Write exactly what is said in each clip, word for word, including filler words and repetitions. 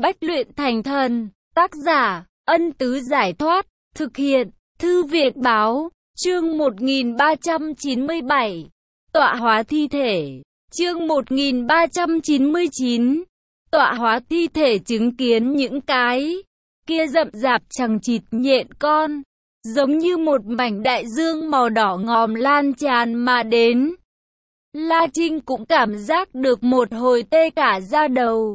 Bách luyện thành thần. Tác giả, Ân Tứ Giải Thoát. Thực hiện, Thư viện Báo. Chương một nghìn ba trăm chín mươi bảy. Tọa hóa thi thể. Chương một nghìn ba trăm chín mươi chín. Tọa hóa thi thể. Chứng kiến những cái kia rậm rạp chằng chịt nhện con, giống như một mảnh đại dương màu đỏ ngòm lan tràn mà đến. La Trinh cũng cảm giác được một hồi tê cả da đầu.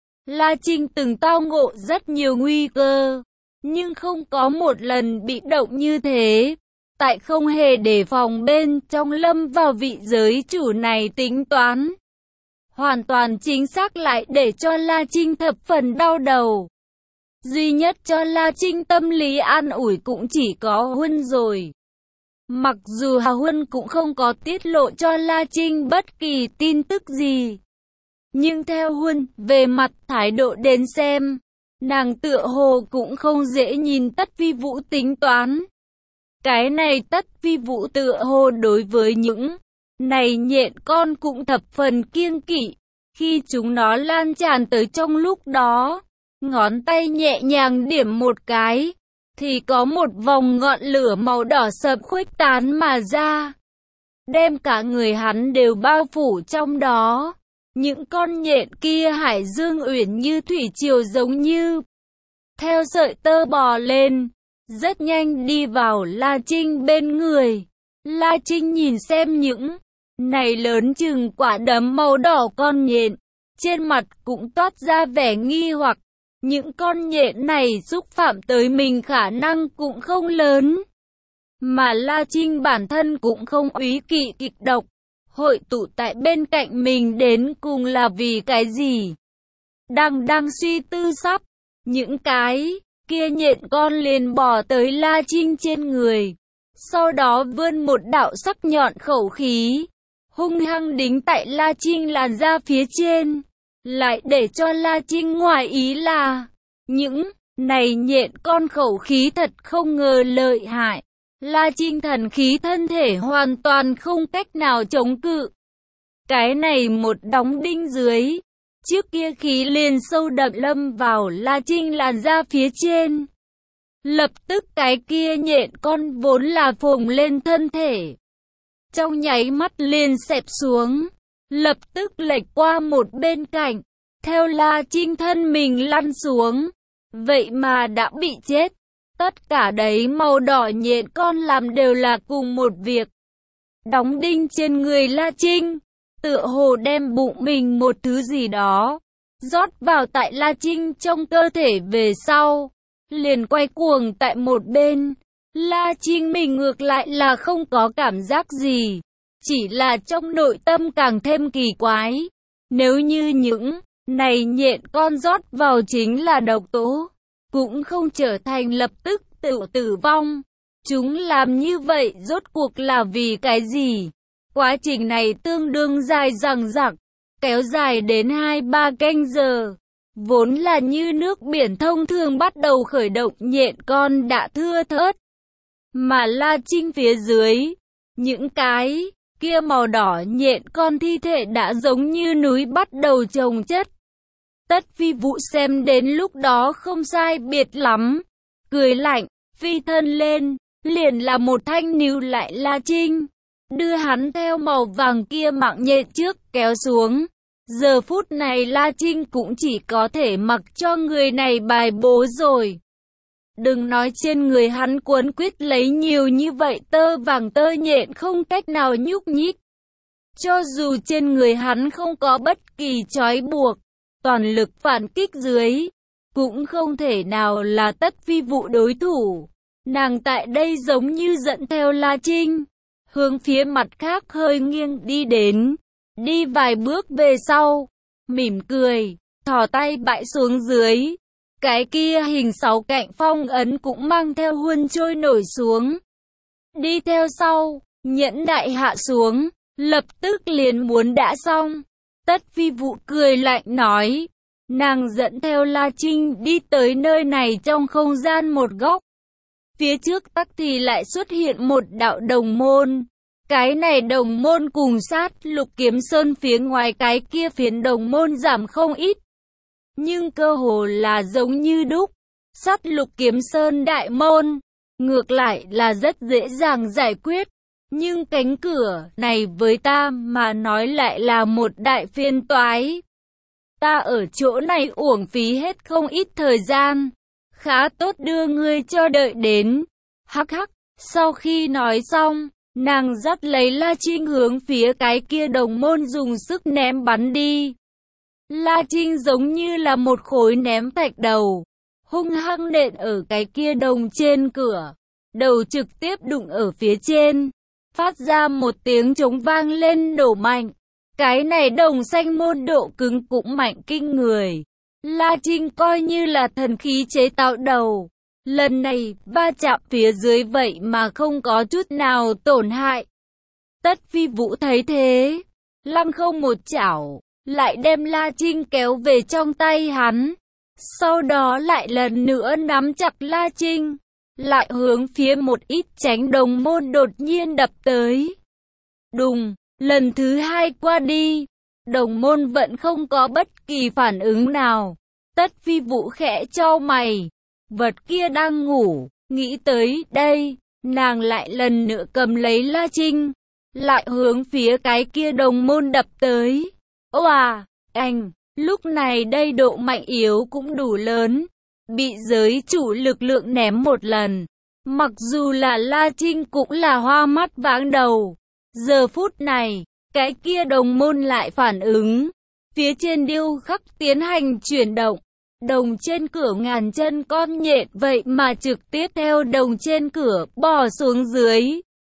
La Trinh từng tao ngộ rất nhiều nguy cơ, nhưng không có một lần bị động như thế. Tại không hề đề phòng bên trong lâm vào vị giới chủ này tính toán, hoàn toàn chính xác lại để cho La Trinh thập phần đau đầu. Duy nhất cho La Trinh tâm lý an ủi cũng chỉ có Huân rồi. Mặc dù Hà Huân cũng không có tiết lộ cho La Trinh bất kỳ tin tức gì, nhưng theo Huân, về mặt thái độ đến xem, nàng tựa hồ cũng không dễ nhìn Tất Phi Vũ tính toán. Cái này Tất Phi Vũ tựa hồ đối với những này nhện con cũng thập phần kiêng kỵ. Khi chúng nó lan tràn tới trong lúc đó, ngón tay nhẹ nhàng điểm một cái, thì có một vòng ngọn lửa màu đỏ sậm khuếch tán mà ra, đem cả người hắn đều bao phủ trong đó. Những con nhện kia hải dương uyển như thủy triều giống như theo sợi tơ bò lên, rất nhanh đi vào La Trinh bên người. La Trinh nhìn xem những này lớn chừng quả đấm màu đỏ con nhện, trên mặt cũng toát ra vẻ nghi hoặc. Những con nhện này xúc phạm tới mình khả năng cũng không lớn, mà La Trinh bản thân cũng không úy kỵ kịch độc. Hội tụ tại bên cạnh mình đến cùng là vì cái gì? Đang đang suy tư sắp, những cái kia nhện con liền bò tới La Trinh trên người, sau đó vươn một đạo sắc nhọn khẩu khí, hung hăng đính tại La Trinh làn da phía trên. Lại để cho La Trinh ngoài ý là, những này nhện con khẩu khí thật không ngờ lợi hại. La Trinh thần khí thân thể hoàn toàn không cách nào chống cự. Cái này một đóng đinh dưới, trước kia khí liền sâu đậm lâm vào La Trinh làn da phía trên. Lập tức cái kia nhện con vốn là phồng lên thân thể, trong nháy mắt liền xẹp xuống, lập tức lệch qua một bên cạnh, theo La Trinh thân mình lăn xuống. Vậy mà đã bị chết. Tất cả đấy màu đỏ nhện con làm đều là cùng một việc. Đóng đinh trên người La Trinh, tựa hồ đem bụng mình một thứ gì đó rót vào tại La Trinh trong cơ thể về sau, liền quay cuồng tại một bên. La Trinh mình ngược lại là không có cảm giác gì, chỉ là trong nội tâm càng thêm kỳ quái. Nếu như những này nhện con rót vào chính là độc tố, cũng không trở thành lập tức tự tử vong. Chúng làm như vậy rốt cuộc là vì cái gì? Quá trình này tương đương dài dằng dặc, kéo dài đến hai ba canh giờ. Vốn là như nước biển thông thường bắt đầu khởi động, nhện con đã thưa thớt, mà La Trinh phía dưới, những cái kia màu đỏ nhện con thi thể đã giống như núi bắt đầu chồng chất. Tất Phi Vũ xem đến lúc đó không sai biệt lắm, cười lạnh, phi thân lên, liền là một thanh níu lại La Trinh, đưa hắn theo màu vàng kia mạng nhện trước kéo xuống. Giờ phút này La Trinh cũng chỉ có thể mặc cho người này bài bố rồi. Đừng nói trên người hắn cuốn quýt lấy nhiều như vậy tơ vàng tơ nhện không cách nào nhúc nhích. Cho dù trên người hắn không có bất kỳ trói buộc, toàn lực phản kích dưới, cũng không thể nào là Tất Phi Vũ đối thủ. Nàng tại đây giống như dẫn theo La Trinh, hướng phía mặt khác hơi nghiêng đi đến, đi vài bước về sau, mỉm cười, thò tay bãi xuống dưới. Cái kia hình sáu cạnh phong ấn cũng mang theo Huân trôi nổi xuống. Đi theo sau, nhẫn đại hạ xuống, lập tức liền muốn đã xong. Tất Phi Vũ cười lạnh nói, nàng dẫn theo La Trinh đi tới nơi này trong không gian một góc. Phía trước tắc thì lại xuất hiện một đạo đồng môn. Cái này đồng môn cùng sát Lục Kiếm Sơn phía ngoài cái kia phiến đồng môn giảm không ít. nhưng cơ hồ là giống như đúc. Sắt Lục Kiếm Sơn đại môn, ngược lại là rất dễ dàng giải quyết. Nhưng cánh cửa này với ta mà nói lại là một đại phiền toái. Ta ở chỗ này uổng phí hết không ít thời gian. Khá tốt đưa ngươi cho đợi đến. Hắc hắc, sau khi nói xong, nàng dắt lấy La Trinh hướng phía cái kia đồng môn dùng sức ném bắn đi. La Trinh giống như là một khối ném thạch đầu, hung hăng nện ở cái kia đồng trên cửa. Đầu trực tiếp đụng ở phía trên, phát ra một tiếng trống vang lên nổ mạnh. Cái này đồng xanh môn độ cứng cũng mạnh kinh người. La Trinh coi như là thần khí chế tạo đầu. Lần này, va chạm phía dưới vậy mà không có chút nào tổn hại. Tất Phi Vũ thấy thế, lăng không một chảo, lại đem La Trinh kéo về trong tay hắn. Sau đó lại lần nữa nắm chặt La Trinh, lại hướng phía một ít tránh đồng môn đột nhiên đập tới. Đùng, lần thứ hai qua đi, đồng môn vẫn không có bất kỳ phản ứng nào. Tất Phi Vũ khẽ chau mày, vật kia đang ngủ, nghĩ tới đây, nàng lại lần nữa cầm lấy La Trinh, lại hướng phía cái kia đồng môn đập tới. Oà, anh, lúc này đây độ mạnh yếu cũng đủ lớn, bị giới chủ lực lượng ném một lần. Mặc dù là La Trinh cũng là hoa mắt váng đầu. Giờ phút này, cái kia đồng môn lại phản ứng. Phía trên điêu khắc tiến hành chuyển động. Đồng trên cửa ngàn chân con nhện vậy mà trực tiếp theo đồng trên cửa bò xuống dưới.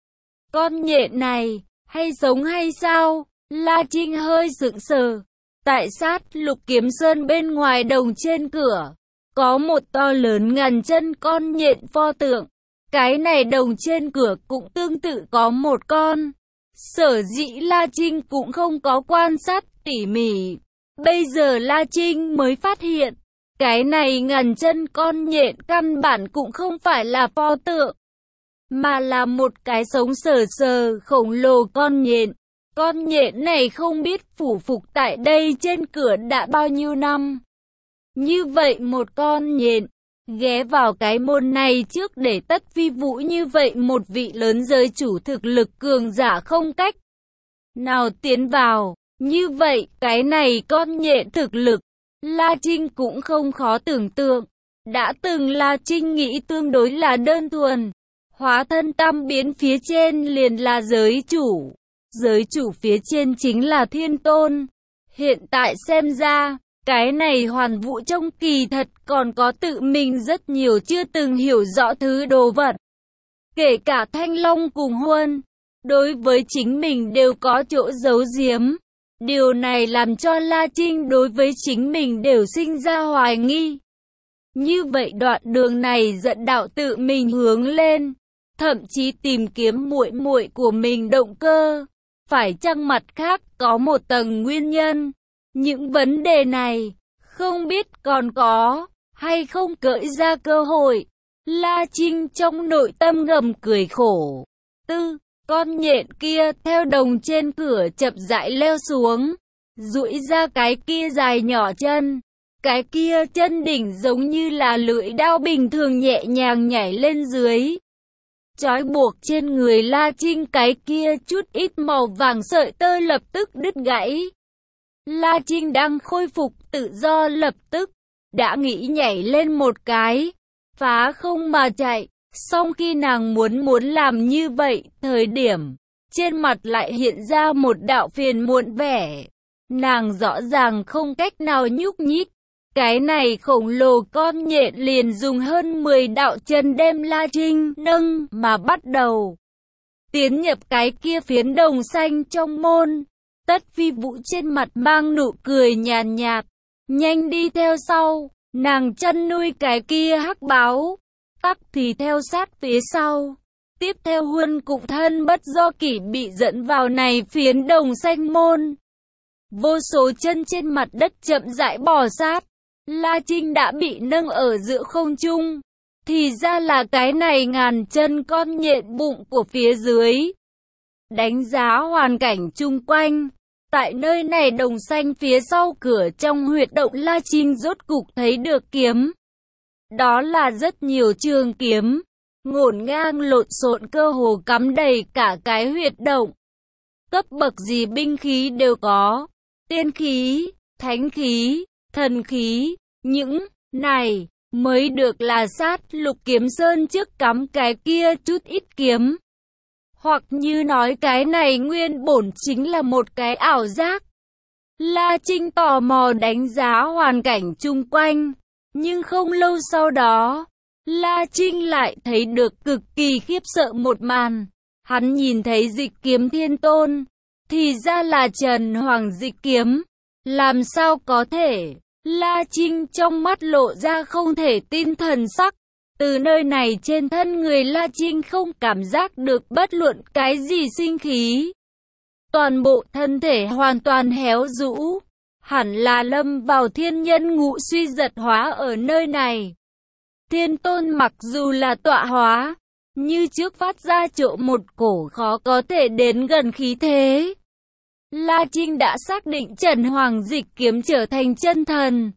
Con nhện này, hay sống hay sao? La Trinh hơi sững sờ. Tại sát Lục Kiếm Sơn bên ngoài đồng trên cửa, có một to lớn ngàn chân con nhện pho tượng. Cái này đồng trên cửa cũng tương tự có một con. Sở dĩ La Trinh cũng không có quan sát tỉ mỉ. Bây giờ La Trinh mới phát hiện, cái này ngàn chân con nhện căn bản cũng không phải là pho tượng, mà là một cái sống sờ sờ khổng lồ con nhện. Con nhện này không biết phủ phục tại đây trên cửa đã bao nhiêu năm. Như vậy một con nhện, ghé vào cái môn này trước để Tất Phi Vũ như vậy một vị lớn giới chủ thực lực cường giả không cách nào tiến vào. Như vậy, cái này con nhện thực lực, La Trinh cũng không khó tưởng tượng. Đã từng La Trinh nghĩ tương đối là đơn thuần. Hóa thân tam biến phía trên liền là giới chủ. Giới chủ phía trên chính là thiên tôn. Hiện tại xem ra, cái này Hoàn Vũ trong kỳ thật còn có tự mình rất nhiều chưa từng hiểu rõ thứ đồ vật. Kể cả Thanh Long cùng Huân, đối với chính mình đều có chỗ giấu giếm. Điều này làm cho La Trinh đối với chính mình đều sinh ra hoài nghi. Như vậy đoạn đường này dẫn đạo tự mình hướng lên, thậm chí tìm kiếm muội muội của mình động cơ. Phải chăng mặt khác có một tầng nguyên nhân? Những vấn đề này, không biết còn có, hay không cởi ra cơ hội. La Trinh trong nội tâm ngầm cười khổ. Tư, con nhện kia theo đồng trên cửa chậm rãi leo xuống, duỗi ra cái kia dài nhỏ chân. Cái kia chân đỉnh giống như là lưỡi đao bình thường nhẹ nhàng nhảy lên dưới. Trói buộc trên người La Trinh cái kia chút ít màu vàng sợi tơ lập tức đứt gãy. La Trinh đang khôi phục tự do lập tức, đã nghĩ nhảy lên một cái, phá không mà chạy. Song khi nàng muốn muốn làm như vậy, thời điểm, trên mặt lại hiện ra một đạo phiền muộn vẻ. Nàng rõ ràng không cách nào nhúc nhích. Cái này khổng lồ con nhện liền dùng hơn mười đạo chân đem La Trinh nâng mà bắt đầu tiến nhập cái kia phiến đồng xanh trong môn. Tất Phi Vũ trên mặt mang nụ cười nhàn nhạt, nhanh đi theo sau. Nàng chân nuôi cái kia hắc báo, tắc thì theo sát phía sau. Tiếp theo Huân cũng thân bất do kỷ bị dẫn vào này phiến đồng xanh môn. Vô số chân trên mặt đất chậm rãi bò sát. La Trinh đã bị nâng ở giữa không trung. Thì ra là cái này ngàn chân con nhện bụng của phía dưới. Đánh giá hoàn cảnh chung quanh, Tại nơi này đồng xanh phía sau cửa trong huyệt động La Trinh rốt cục thấy được kiếm. Đó là rất nhiều trường kiếm, ngổn ngang lộn xộn cơ hồ cắm đầy cả cái huyệt động. Cấp bậc gì binh khí đều có, tiên khí, thánh khí, thần khí, những này mới được là sát lục kiếm sơn trước cắm cái kia chút ít kiếm. Hoặc như nói cái này nguyên bổn chính là một cái ảo giác. La Trinh tò mò đánh giá hoàn cảnh chung quanh, nhưng không lâu sau đó, La Trinh lại thấy được cực kỳ khiếp sợ một màn. Hắn nhìn thấy Dịch Kiếm Thiên Tôn, thì ra là Trần Hoàng Dịch Kiếm. Làm sao có thể? La Trinh trong mắt lộ ra không thể tin thần sắc. Từ nơi này trên thân người La Trinh không cảm giác được bất luận cái gì sinh khí. Toàn bộ thân thể hoàn toàn héo rũ. Hẳn là lâm vào thiên nhân ngũ suy giật hóa ở nơi này. Thiên Tôn mặc dù là tọa hóa, như trước phát ra trộm một cổ khó có thể đến gần khí thế. La Trinh đã xác định Trần Hoàng Dịch Kiếm trở thành chân thần.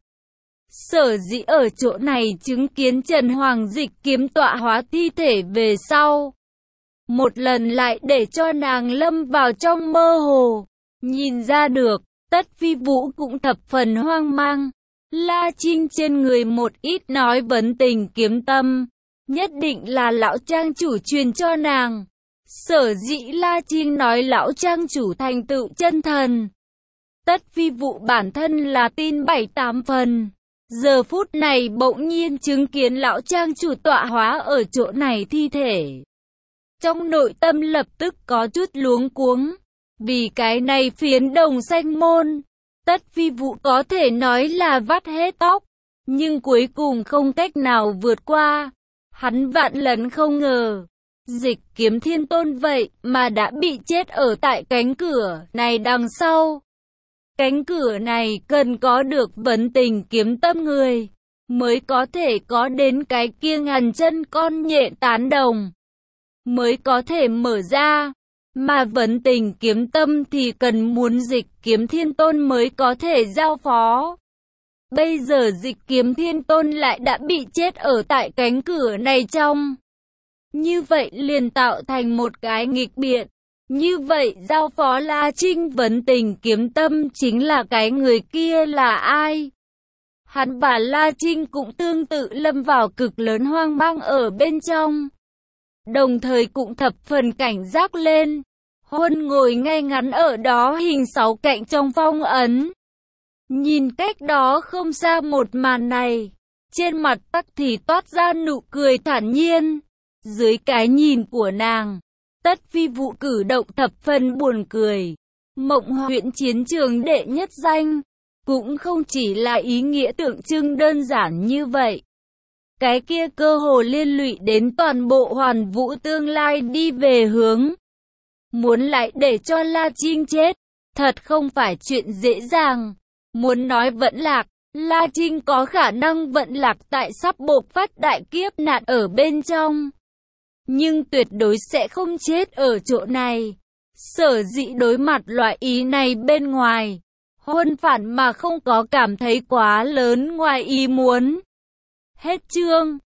Sở dĩ ở chỗ này chứng kiến Trần Hoàng Dịch Kiếm tọa hóa thi thể về sau. Một lần lại để cho nàng lâm vào trong mơ hồ. Nhìn ra được, Tất Phi Vũ cũng thập phần hoang mang. La Trinh trên người một ít nói vấn tình kiếm tâm. Nhất định là lão trang chủ truyền cho nàng. Sở dĩ La Trinh nói lão trang chủ thành tựu chân thần. Tất Phi Vũ bản thân là tin bảy tám phần. Giờ phút này bỗng nhiên chứng kiến lão trang chủ tọa hóa ở chỗ này thi thể. Trong nội tâm lập tức có chút luống cuống. Vì cái này phiến đồng xanh môn, Tất Phi Vũ có thể nói là vắt hết tóc. Nhưng cuối cùng không cách nào vượt qua. Hắn vạn lần không ngờ. Dịch Kiếm Thiên Tôn vậy mà đã bị chết ở tại cánh cửa này đằng sau. Cánh cửa này cần có được vấn tình kiếm tâm người, mới có thể có đến cái kia ngàn chân con nhện tán đồng, mới có thể mở ra. Mà vấn tình kiếm tâm thì cần muốn Dịch Kiếm Thiên Tôn mới có thể giao phó. Bây giờ Dịch Kiếm Thiên Tôn lại đã bị chết ở tại cánh cửa này trong. Như vậy liền tạo thành một cái nghịch biện. Như vậy giao phó La Trinh vấn tình kiếm tâm chính là cái người kia là ai? Hắn và La Trinh cũng tương tự lâm vào cực lớn hoang mang ở bên trong. Đồng thời cũng thập phần cảnh giác lên. Huân ngồi ngay ngắn ở đó hình sáu cạnh trong phong ấn. Nhìn cách đó không xa một màn này. Trên mặt tắc thì toát ra nụ cười thản nhiên. Dưới cái nhìn của nàng, Tất Phi Vũ cử động thập phần buồn cười. Mộng huyện chiến trường đệ nhất danh, cũng không chỉ là ý nghĩa tượng trưng đơn giản như vậy. Cái kia cơ hồ liên lụy đến toàn bộ Hoàn Vũ tương lai đi về hướng. Muốn lại để cho La Trinh chết, thật không phải chuyện dễ dàng. Muốn nói vẫn lạc, La Trinh có khả năng vận lạc tại sắp bộc phát đại kiếp nạn ở bên trong. Nhưng tuyệt đối sẽ không chết ở chỗ này. Sở dĩ đối mặt loại ý này bên ngoài, Huân phản mà không có cảm thấy quá lớn ngoài ý muốn. Hết chương.